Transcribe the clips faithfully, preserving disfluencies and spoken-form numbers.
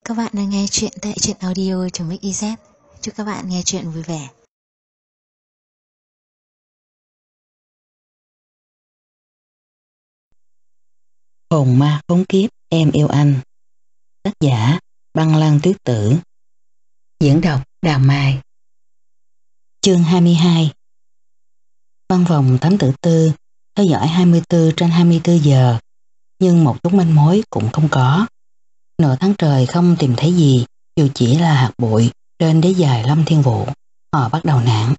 các bạn đang nghe chuyện tại truyện audio.mixyz. Chúc các bạn nghe chuyện vui vẻ. Hồn ma khốn kiếp em yêu anh. Tác giả Băng Lan Tuyết Tử. Diễn đọc Đào Mai. Chương hai mươi hai. Văn phòng thám tử tư theo dõi hai mươi tư trên hai mươi tư giờ, nhưng một chút manh mối cũng không có. Nửa tháng trời không tìm thấy gì, dù chỉ là hạt bụi trên đế dài Lâm Thiên Vũ. Họ bắt đầu nản.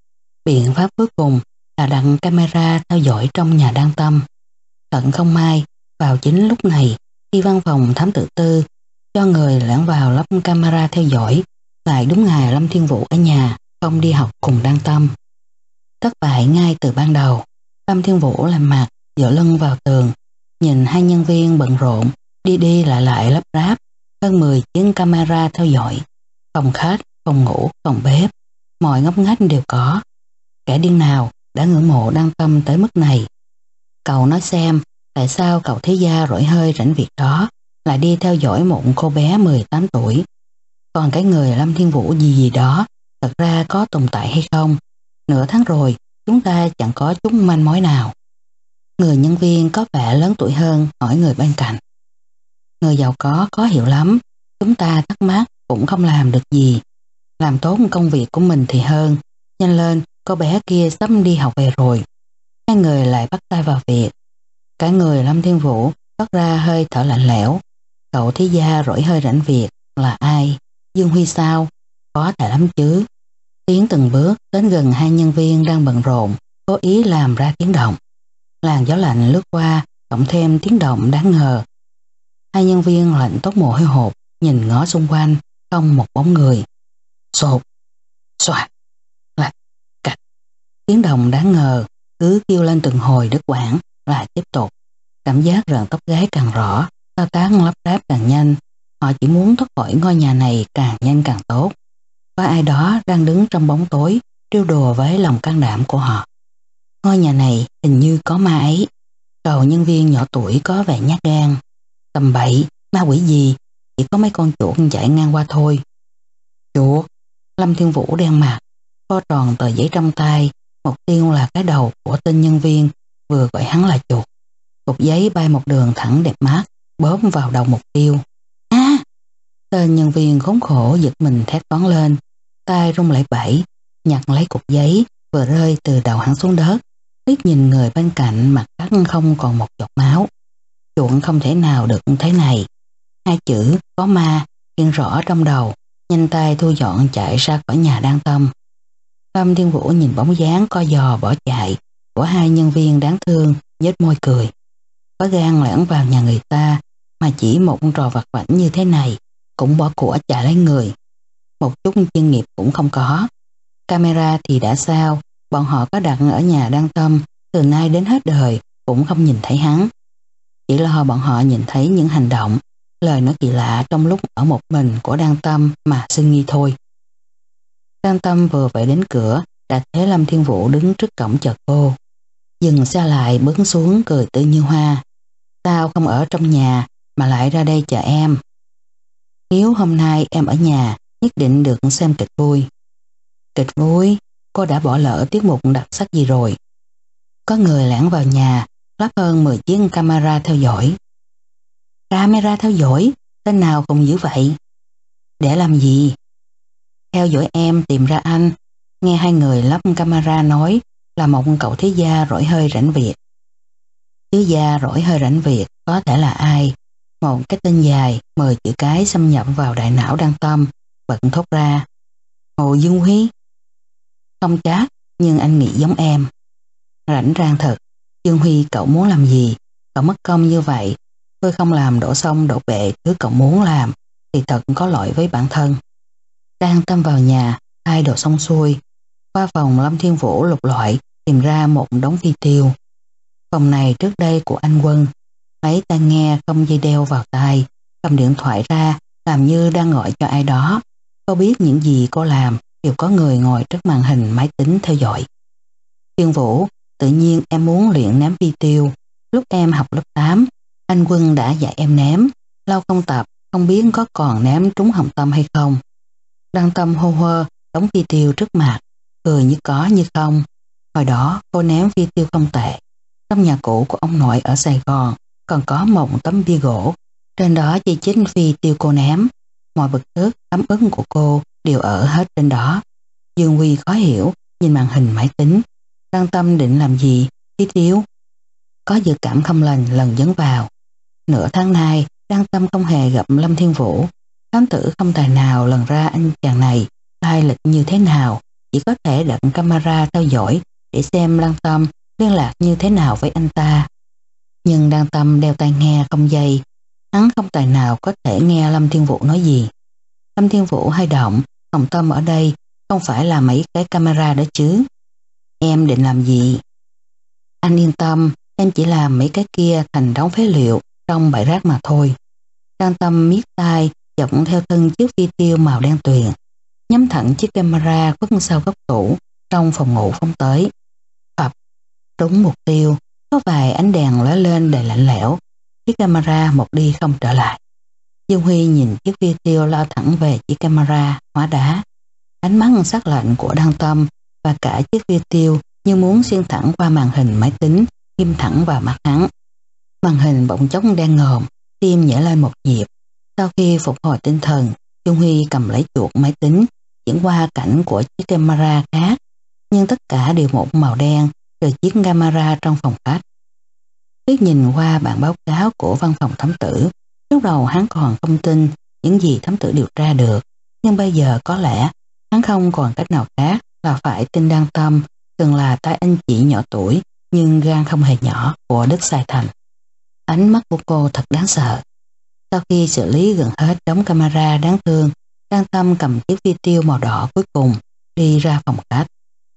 Biện pháp cuối cùng là đặt camera theo dõi trong nhà Đan Tâm. Tận không may, vào chính lúc này, khi văn phòng thám tử tư cho người lẻn vào lắp camera theo dõi, lại đúng ngày Lâm Thiên Vũ ở nhà, không đi học cùng Đan Tâm. Thất bại ngay từ ban đầu. Lâm Thiên Vũ làm mặt, dựa lưng vào tường, nhìn hai nhân viên bận rộn, đi đi lại lại lắp ráp, hơn mười chiếc camera theo dõi. Phòng khách, phòng ngủ, phòng bếp, mọi ngóc ngách đều có. Kẻ điên nào đã ngưỡng mộ Đan Tâm tới mức này? Cậu nói xem, tại sao cậu thế gia rỗi hơi rảnh việc đó lại đi theo dõi một cô bé mười tám tuổi? Còn cái người Lâm Thiên Vũ gì gì đó thật ra có tồn tại hay không? Nửa tháng rồi, chúng ta chẳng có chút manh mối nào. Người nhân viên có vẻ lớn tuổi hơn hỏi người bên cạnh. Người giàu có có hiểu lắm, chúng ta thắc mắc cũng không làm được gì. Làm tốt công việc của mình thì hơn. Nhanh lên, cô bé kia sắp đi học về rồi. Hai người lại bắt tay vào việc. Cả người Lâm Thiên Vũ phát ra hơi thở lạnh lẽo. Cậu thế gia rỗi hơi rảnh việc là ai? Dương Huy sao? Có thể lắm chứ. Tiến từng bước đến gần hai nhân viên đang bận rộn, cố ý làm ra tiếng động. Làn gió lạnh lướt qua, cộng thêm tiếng động đáng ngờ. Hai nhân viên lạnh toát mồ hôi hột, nhìn ngó xung quanh, không một bóng người. Sột, xoạt, lạch, cạch. Tiếng động đáng ngờ cứ kêu lên từng hồi đứt quãng, lại tiếp tục. Cảm giác rợn tóc gáy càng rõ, thao tác lắp ráp càng nhanh. Họ chỉ muốn thoát khỏi ngôi nhà này càng nhanh càng tốt. Có ai đó đang đứng trong bóng tối, trêu đùa với lòng can đảm của họ. Ngôi nhà này hình như có ma ấy. Cậu nhân viên nhỏ tuổi có vẻ nhát gan. Tầm bậy, ma quỷ gì, chỉ có mấy con chuột chạy ngang qua thôi. Chuột? Lâm Thiên Vũ đen mặt, co tròn tờ giấy trong tay, mục tiêu là cái đầu của tên nhân viên vừa gọi hắn là chuột. Cục giấy bay một đường thẳng đẹp mắt, bóp vào đầu mục tiêu. Á! À! Tên nhân viên khốn khổ giật mình thét toáng lên, tay rung lẩy bẩy, nhặt lấy cục giấy vừa rơi từ đầu hắn xuống đất, liếc nhìn người bên cạnh mặt cắt không còn một giọt máu. Chuột không thể nào được thế này. Hai chữ có ma hiện rõ trong đầu, nhanh tay thu dọn chạy ra khỏi nhà Đan Tâm. Lâm Thiên Vũ nhìn bóng dáng co giò bỏ chạy của hai nhân viên đáng thương, nhếch môi cười. Có gan lẻn vào nhà người ta mà chỉ một trò vặt vãnh như thế này cũng bỏ của chạy lấy người. Một chút chuyên nghiệp cũng không có. Camera thì đã sao, bọn họ có đặt ở nhà Đan Tâm, từ nay đến hết đời cũng không nhìn thấy hắn. Chỉ lo bọn họ nhìn thấy những hành động, lời nói kỳ lạ trong lúc ở một mình của Đan Tâm mà sinh nghi thôi. Đan Tâm vừa về đến cửa đã thấy Lâm Thiên Vũ đứng trước cổng chờ cô. Dừng xe lại, bước xuống cười tươi như hoa. Sao không ở trong nhà mà lại ra đây chờ em? Nếu hôm nay em ở nhà nhất định được xem kịch vui. Kịch vui? Cô đã bỏ lỡ tiết mục đặc sắc gì rồi? Có người lẻn vào nhà, lắp hơn mười chiếc camera theo dõi. Camera theo dõi? Tên nào cũng dữ vậy? Để làm gì? Theo dõi em tìm ra anh. Nghe hai người lắp camera nói là một cậu thế gia rỗi hơi rảnh việc. Chứ gia rỗi hơi rảnh việc có thể là ai? Một cái tên dài, mười chữ cái xâm nhập vào đại não Đan Tâm, bật thốt ra. Hồ Dương Huy? Không chắc, nhưng anh nghĩ giống em. Rảnh rang thật. Dương Huy cậu muốn làm gì? Cậu mất công như vậy, tôi không làm đổ xong đổ bệ thứ cậu muốn làm thì thật có lỗi với bản thân. Đan Tâm vào nhà, thay đồ xong xuôi. Qua phòng Lâm Thiên Vũ lục lọi tìm ra một đống phi tiêu. Phòng này trước đây của anh Quân. Lấy tai nghe không dây đeo vào tai, cầm điện thoại ra làm như đang gọi cho ai đó. Cô biết những gì cô làm đều có người ngồi trước màn hình máy tính theo dõi. Thiên Vũ, tự nhiên em muốn luyện ném phi tiêu. Lúc em học lớp tám, anh Quân đã dạy em ném. Lâu không tập không biết có còn ném trúng hồng tâm hay không. Đăng Tâm hô hơ đống phi tiêu trước mặt, cười như có như không. Hồi đó cô ném phi tiêu không tệ. Trong nhà cũ của ông nội ở Sài Gòn còn có một tấm bia gỗ, trên đó chỉ chính phi tiêu cô ném. Mọi bực tức, ấm ức của cô đều ở hết trên đó. Dương Huy khó hiểu nhìn màn hình máy tính. Đăng Tâm định làm gì? Phi tiêu? Có dự cảm không lành lần dấn vào. Nửa tháng nay Đăng Tâm không hề gặp Lâm Thiên Vũ. Thám tử không tài nào lần ra anh chàng này lai lịch như thế nào, chỉ có thể đặt camera theo dõi để xem Đăng Tâm liên lạc như thế nào với anh ta. Nhưng Đăng Tâm đeo tai nghe không dây, hắn không tài nào có thể nghe Lâm Thiên Vũ nói gì. Lâm Thiên Vũ hay động, Hồng Tâm ở đây không phải là mấy cái camera đó chứ. Em định làm gì? Anh yên tâm, em chỉ làm mấy cái kia thành đống phế liệu trong bãi rác mà thôi. Đăng Tâm miết tai dọc theo thân chiếc phi tiêu màu đen tuyền, nhắm thẳng chiếc camera khuất sau góc tủ trong phòng ngủ phóng tới. Phập, trúng mục tiêu, có vài ánh đèn lóe lên đầy lạnh lẽo, chiếc camera một đi không trở lại. Dương Huy nhìn chiếc phi tiêu lao thẳng về chiếc camera hóa đá. Ánh mắt sắc lạnh của Đăng Tâm và cả chiếc phi tiêu như muốn xuyên thẳng qua màn hình máy tính, ghim thẳng vào mắt hắn. Màn hình bỗng chốc đen ngòm, tim nhảy lên một nhịp. Sau khi phục hồi tinh thần, Dương Huy cầm lấy chuột máy tính, chuyển qua cảnh của chiếc camera khác, nhưng tất cả đều một màu đen, trừ chiếc camera trong phòng khách. Liếc nhìn qua bản báo cáo của văn phòng thám tử, lúc đầu hắn còn không tin những gì thám tử điều tra được, nhưng bây giờ có lẽ hắn không còn cách nào khác là phải tin Đăng Tâm, từng là tay anh chị nhỏ tuổi nhưng gan không hề nhỏ của Đức Sai Thành. Ánh mắt của cô thật đáng sợ. Sau khi xử lý gần hết đống camera đáng thương, Đăng Tâm cầm chiếc phi tiêu màu đỏ cuối cùng đi ra phòng khách.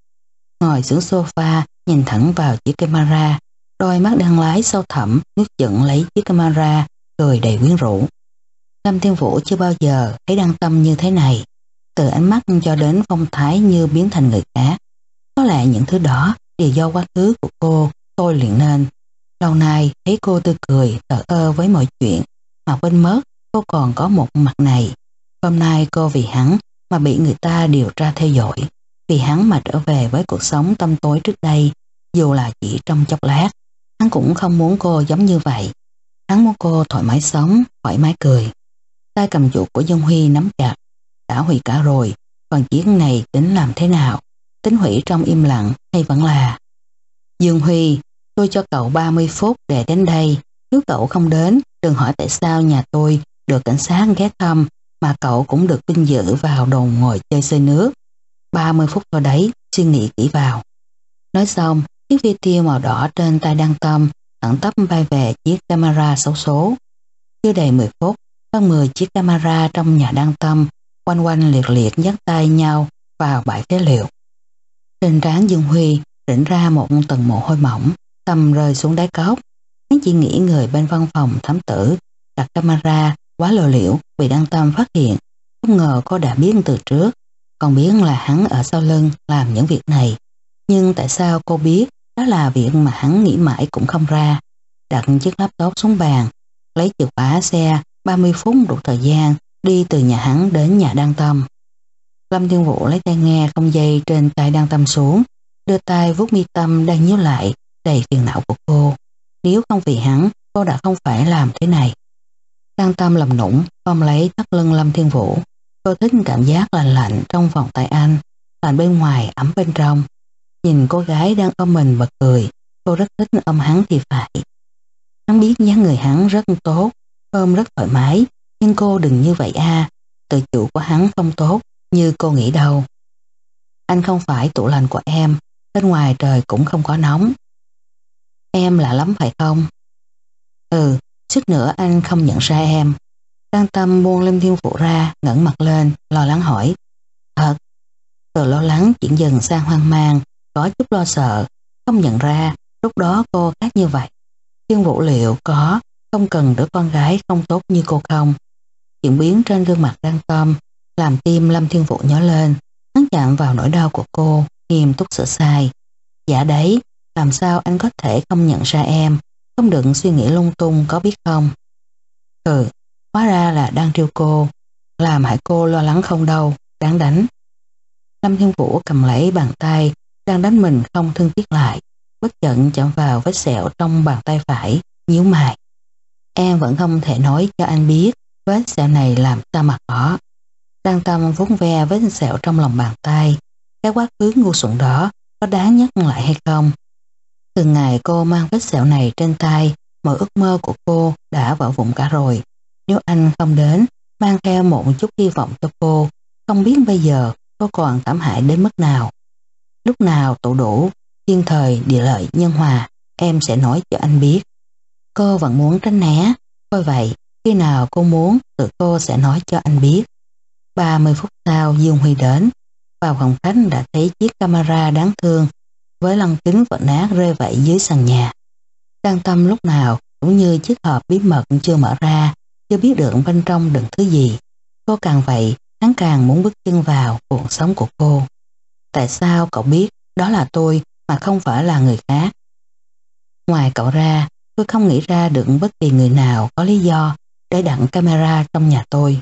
Ngồi xuống sofa nhìn thẳng vào chiếc camera, đôi mắt đang lái sâu thẳm nước giận lấy chiếc camera, cười đầy quyến rũ. Lâm Thiên Vũ chưa bao giờ thấy Đăng Tâm như thế này, từ ánh mắt cho đến phong thái như biến thành người khác. Có lẽ những thứ đó đều do quá khứ của cô tôi luyện nên. Lâu nay thấy cô tươi cười thờ ơ với mọi chuyện, mà quên mất cô còn có một mặt này. Hôm nay cô vì hắn mà bị người ta điều tra theo dõi, vì hắn mà trở về với cuộc sống tăm tối trước đây, dù là chỉ trong chốc lát. Hắn cũng không muốn cô giống như vậy. Hắn muốn cô thoải mái sống, thoải mái cười. Tay cầm chuột của Dương Huy nắm chặt. Đã hủy cả rồi, còn chiếc này tính làm thế nào? Tính hủy trong im lặng hay vẫn là... Dương Huy, tôi cho cậu ba mươi phút để đến đây. Nếu cậu không đến, đừng hỏi tại sao nhà tôi được cảnh sát ghé thăm mà cậu cũng được vinh dự vào đồn ngồi chơi xơi nước. ba mươi phút thôi đấy, suy nghĩ kỹ vào. Nói xong, chiếc vi tiêu màu đỏ trên tay Đăng Tâm thẳng tắp bay về chiếc camera xấu số. Chưa đầy mười phút, hơn mười chiếc camera trong nhà Đăng Tâm quanh quanh liệt liệt dắt tay nhau vào bãi phế liệu. Trên trán Dương Huy rỉnh ra một tầng mồ hôi mỏng, tâm rơi xuống đáy cốc. Hắn chỉ nghĩ người bên văn phòng thám tử đặt camera quá lộ liễu bị Đăng Tâm phát hiện. Không ngờ cô đã biết từ trước, còn biết là hắn ở sau lưng làm những việc này. Nhưng tại sao cô biết đó là việc mà hắn nghĩ mãi cũng không ra. Đặt chiếc laptop xuống bàn, lấy chìa khóa xe, ba mươi phút đủ thời gian đi từ nhà hắn đến nhà Đăng Tâm. Lâm Thiên Vũ lấy tai nghe không dây trên tay Đăng Tâm xuống, đưa tay vuốt mi tâm đang nhíu lại đầy phiền não của cô. Nếu không vì hắn, cô đã không phải làm thế này. Đăng Tâm lầm nũng ôm lấy thắt lưng Lâm Thiên Vũ. Cô thích cảm giác lạnh lạnh trong vòng tay anh, lạnh bên ngoài ấm bên trong. Nhìn cô gái đang ôm mình bật cười, cô rất thích ôm hắn thì phải. Hắn biết dáng người hắn rất tốt, ôm rất thoải mái, nhưng cô đừng như vậy a, tự chủ của hắn không tốt như cô nghĩ đâu. Anh không phải tủ lạnh của em, bên ngoài trời cũng không có nóng. Em lạ lắm phải không? Ừ, suýt nữa anh không nhận ra em. Đăng Tâm buông Lâm Thiên Vũ ra, ngẩng mặt lên, lo lắng hỏi. Thật. Từ lo lắng chuyển dần sang hoang mang, có chút lo sợ, không nhận ra lúc đó cô khác như vậy. Thiên Vũ liệu có không cần đứa con gái không tốt như cô không? Chuyển biến trên gương mặt Đăng Tâm làm tim Lâm Thiên Vũ nhói lên. Hắn chạm vào nỗi đau của cô, nghiêm túc sửa sai. Dạ đấy, làm sao anh có thể không nhận ra em? Không đừng suy nghĩ lung tung có biết không? Ừ, Hóa ra là đang trêu cô, làm hại cô lo lắng không đâu, đáng đánh. Lâm Thiên Vũ cầm lấy bàn tay đang đánh mình không thương tiếc lại, bất chợt chạm vào vết sẹo trong bàn tay phải, nhíu mày. Em vẫn không thể nói cho anh biết vết sẹo này làm sao mà có. Đang tâm vuốt ve vết sẹo trong lòng bàn tay, cái quá khứ ngu xuẩn đó có đáng nhắc lại hay không? Từ ngày cô mang vết sẹo này trên tay, mọi ước mơ của cô đã vỡ vụn cả rồi. Nếu anh không đến, mang theo một chút hy vọng cho cô, không biết bây giờ cô còn thảm hại đến mức nào. Lúc nào tụ đủ, thiên thời, địa lợi, nhân hòa, em sẽ nói cho anh biết. Cô vẫn muốn tránh né, coi vậy, khi nào cô muốn, tự cô sẽ nói cho anh biết. ba mươi phút sau, Dương Huy đến. Vào phòng khách đã thấy chiếc camera đáng thương với lăng kính vỡ nát rơi vãi dưới sàn nhà. Trang Tâm lúc nào cũng như chiếc hộp bí mật chưa mở ra, chưa biết được bên trong đựng thứ gì. Cô càng vậy, hắn càng muốn bước chân vào cuộc sống của cô. Tại sao cậu biết đó là tôi mà không phải là người khác? Ngoài cậu ra, tôi không nghĩ ra được bất kỳ người nào có lý do để đặt camera trong nhà tôi.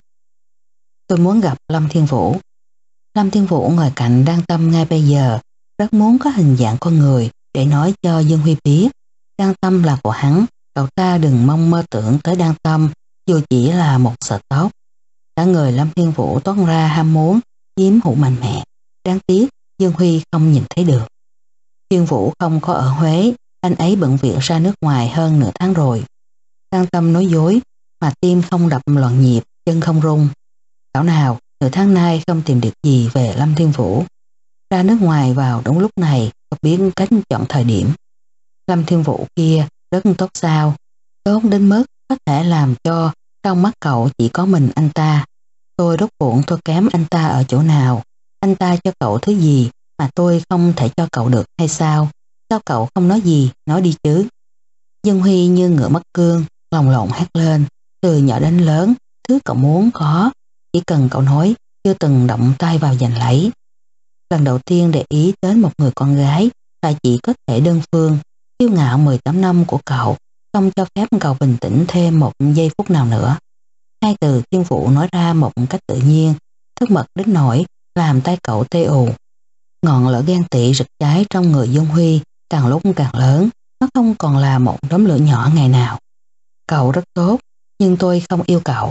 Tôi muốn gặp Lâm Thiên Vũ. Lâm Thiên Vũ ngồi cạnh Đan Tâm ngay bây giờ, rất muốn có hình dạng con người để nói cho Dương Huy biết. Đan Tâm là của hắn, cậu ta đừng mong mơ tưởng tới Đan Tâm dù chỉ là một sợi tóc. Cả người Lâm Thiên Vũ toát ra ham muốn, chiếm hữu mạnh mẽ. Đáng tiếc, Dương Huy không nhìn thấy được. Thiên Vũ không có ở Huế, anh ấy bận việc ra nước ngoài hơn nửa tháng rồi. Đan Tâm nói dối, mà tim không đập loạn nhịp, chân không rung. Thảo nào, nửa tháng nay không tìm được gì về Lâm Thiên Vũ. Ra nước ngoài vào đúng lúc này, không biết cách chọn thời điểm. Lâm Thiên Vũ kia rất tốt sao, tốt đến mức có thể làm cho trong mắt cậu chỉ có mình anh ta. Tôi rốt cuộc tôi kém anh ta ở chỗ nào? Anh ta cho cậu thứ gì mà tôi không thể cho cậu được hay sao? Sao cậu không nói gì, nói đi chứ? Dương Huy như ngựa mất cương, lồng lộn hét lên, từ nhỏ đến lớn, thứ cậu muốn có, chỉ cần cậu nói, chưa từng động tay vào giành lấy. Lần đầu tiên để ý đến một người con gái là chỉ có thể đơn phương, kiêu ngạo mười tám năm của cậu, không cho phép cậu bình tĩnh thêm một giây phút nào nữa. Hai từ Thiên Vũ nói ra một cách tự nhiên, thân mật đến nỗi làm tay cậu tê ù. Ngọn lửa ghen tị rực cháy trong người Dương Huy càng lúc càng lớn, nó không còn là một đốm lửa nhỏ ngày nào. Cậu rất tốt, nhưng tôi không yêu cậu.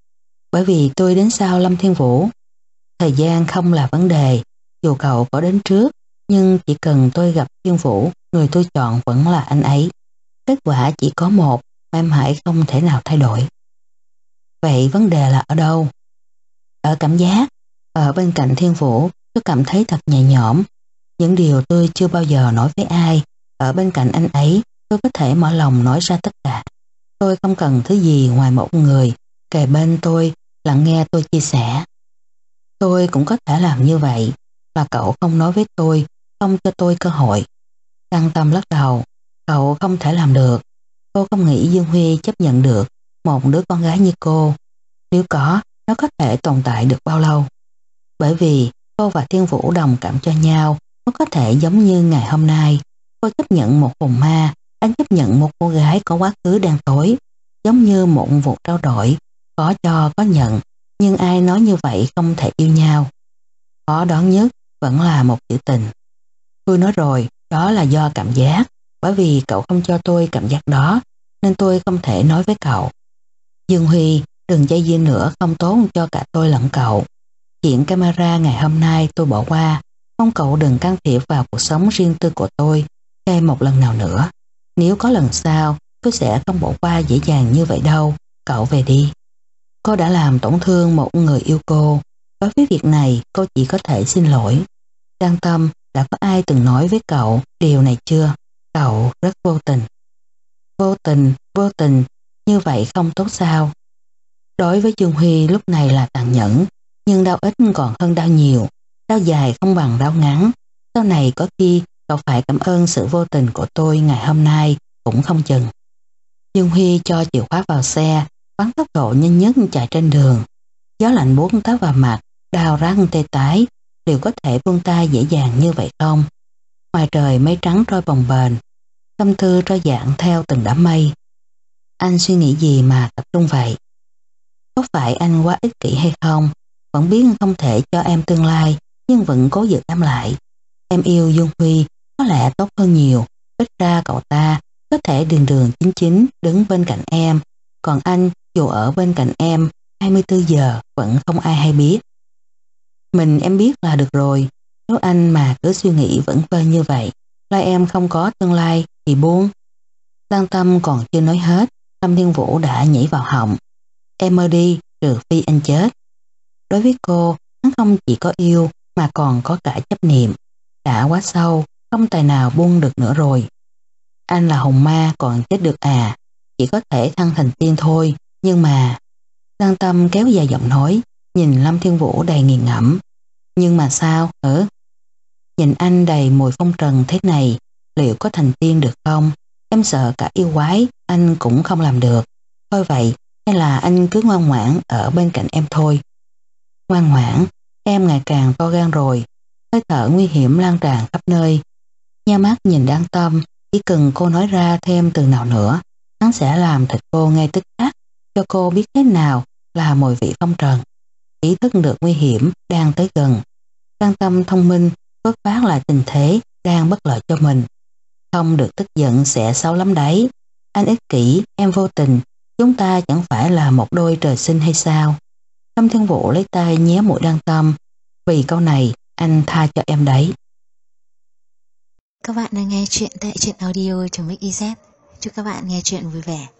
Bởi vì tôi đến sau Lâm Thiên Vũ. Thời gian không là vấn đề, dù cậu có đến trước, nhưng chỉ cần tôi gặp Thiên Vũ, người tôi chọn vẫn là anh ấy. Kết quả chỉ có một, em hãy không thể nào thay đổi. Vậy vấn đề là ở đâu? Ở cảm giác. Ở bên cạnh Thiên Vũ, tôi cảm thấy thật nhẹ nhõm. Những điều tôi chưa bao giờ nói với ai, ở bên cạnh anh ấy, tôi có thể mở lòng nói ra tất cả. Tôi không cần thứ gì ngoài một người kề bên tôi, lắng nghe tôi chia sẻ. Tôi cũng có thể làm như vậy, mà cậu không nói với tôi, không cho tôi cơ hội. Đăng Tâm lắc đầu, cậu không thể làm được. Cô không nghĩ Dương Huy chấp nhận được một đứa con gái như cô. Nếu có, nó có thể tồn tại được bao lâu? Bởi vì cô và Thiên Vũ đồng cảm cho nhau, nó có thể giống như ngày hôm nay. Cô chấp nhận một hồn ma, anh chấp nhận một cô gái có quá khứ đen tối, giống như một vụ trao đổi, có cho có nhận, nhưng ai nói như vậy không thể yêu nhau. Khó đoán nhất vẫn là một chữ tình. Tôi nói rồi, đó là do cảm giác, bởi vì cậu không cho tôi cảm giác đó, nên tôi không thể nói với cậu. Dương Huy, đừng dây dưa nữa, không tốt cho cả tôi lẫn cậu. Chuyện camera ngày hôm nay tôi bỏ qua, mong cậu đừng can thiệp vào cuộc sống riêng tư của tôi thêm một lần nào nữa. Nếu có lần sau, tôi sẽ không bỏ qua dễ dàng như vậy đâu, cậu về đi. Cô đã làm tổn thương một người yêu cô, đối với việc này cô chỉ có thể xin lỗi. Đăng Tâm, đã có ai từng nói với cậu điều này chưa? Cậu rất vô tình. Vô tình, vô tình, như vậy không tốt sao? Đối với Dương Huy lúc này là tàn nhẫn, nhưng đau ít còn hơn đau nhiều, đau dài không bằng đau ngắn. Sau này có khi cậu phải cảm ơn sự vô tình của tôi ngày hôm nay cũng không chừng. Dương Huy cho chìa khóa vào xe, bắn tốc độ nhanh nhất chạy trên đường. Gió lạnh buốt táp vào mặt, đau răng tê tái, liệu có thể buông tay dễ dàng như vậy không? Ngoài trời mây trắng trôi bồng bềnh, tâm tư trôi dạt theo từng đám mây. Anh suy nghĩ gì mà tập trung vậy? Có phải anh quá ích kỷ hay không? Vẫn biết không thể cho em tương lai, nhưng vẫn cố giữ em lại. Em yêu Dương Huy, có lẽ tốt hơn nhiều. Ít ra cậu ta có thể đường đường chính chính đứng bên cạnh em. Còn anh, dù ở bên cạnh em hai mươi tư giờ vẫn không ai hay biết. Mình em biết là được rồi. Nếu anh mà cứ suy nghĩ vẩn vơ như vậy, là em không có tương lai thì buông. Lan Tâm còn chưa nói hết, Lâm Thiên Vũ đã nhảy vào họng. Em mơ đi, trừ phi anh chết. Đối với cô, hắn không chỉ có yêu mà còn có cả chấp niệm. Đã quá sâu, không tài nào buông được nữa rồi. Anh là hồn ma còn chết được à? Chỉ có thể thăng thành tiên thôi, nhưng mà... Lan Tâm kéo dài giọng nói, nhìn Lâm Thiên Vũ đầy nghiền ngẫm. Nhưng mà sao, hử? Nhìn anh đầy mùi phong trần thế này, liệu có thành tiên được không? Em sợ cả yêu quái, anh cũng không làm được. Thôi vậy, hay là anh cứ ngoan ngoãn ở bên cạnh em thôi. Ngoan ngoãn, em ngày càng to gan rồi. Hơi thở nguy hiểm lan tràn khắp nơi. Nha mắt nhìn Lan Tâm, chỉ cần cô nói ra thêm từ nào nữa, hắn sẽ làm thịt cô ngay tức khắc, cho cô biết thế nào là mùi vị phong trần. Ý thức được nguy hiểm đang tới gần. Lan Tâm thông minh, xuất phát là tình thế đang bất lợi cho mình. Không được tức giận sẽ xấu lắm đấy. Anh ích kỷ, em vô tình, chúng ta chẳng phải là một đôi trời sinh hay sao? Lâm Thiên Vũ lấy tay nhéo mũi Lan Tâm. Vì câu này, anh tha cho em đấy. Các bạn đang nghe chuyện tại truyện audio.mixyz. Chúc các bạn nghe chuyện vui vẻ.